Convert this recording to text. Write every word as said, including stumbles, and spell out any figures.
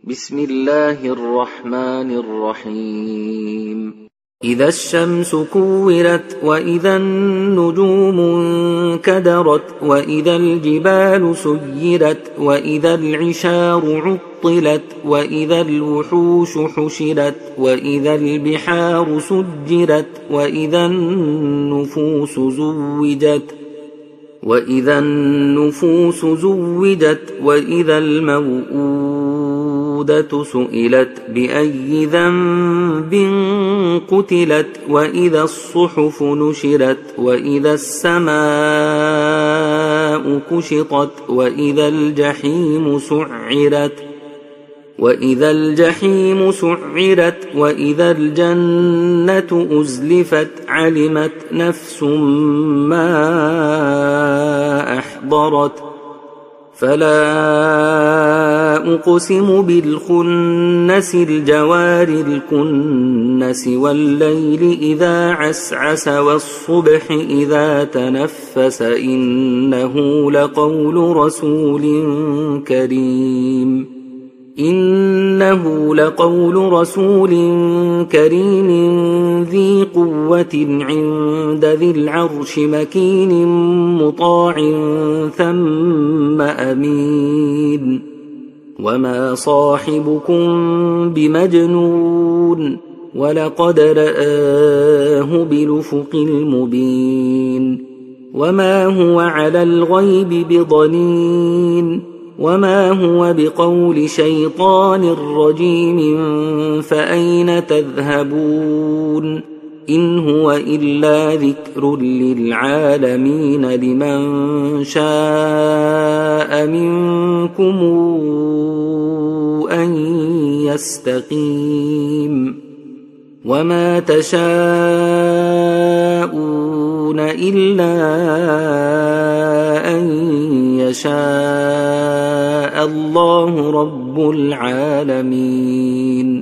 بسم الله الرحمن الرحيم إذا الشمس كورت وإذا النجوم انكدرت وإذا الجبال سيرت وإذا العشار عطلت وإذا الوحوش حشرت وإذا البحار سجرت وإذا النفوس زوجت وإذا النفوس زوجت وإذا الموءودة سئلت بأي ذنب قتلت وإذا الصحف نشرت وإذا السماء كشطت وإذا الجحيم سعرت وإذا الجحيم سعرت وإذا الجنة أزلفت علمت نفس ما أحضرت فلا أقسم بالخنس الجوار الكنس والليل إذا عسعس والصبح إذا تنفس إنه لقول رسول كريم إنه لقول رسول كريم ذي قوة عند ذي العرش مكين مطاع ثم أمين وما صاحبكم بمجنون ولقد رآه بالأفق المبين وما هو على الغيب بضنين وما هو بقول شيطان رجيم فأين تذهبون إن هو إلا ذكر للعالمين لمن شاء منكم أن يستقيم وما تشاءون إلا أن يشاء الله رب العالمين.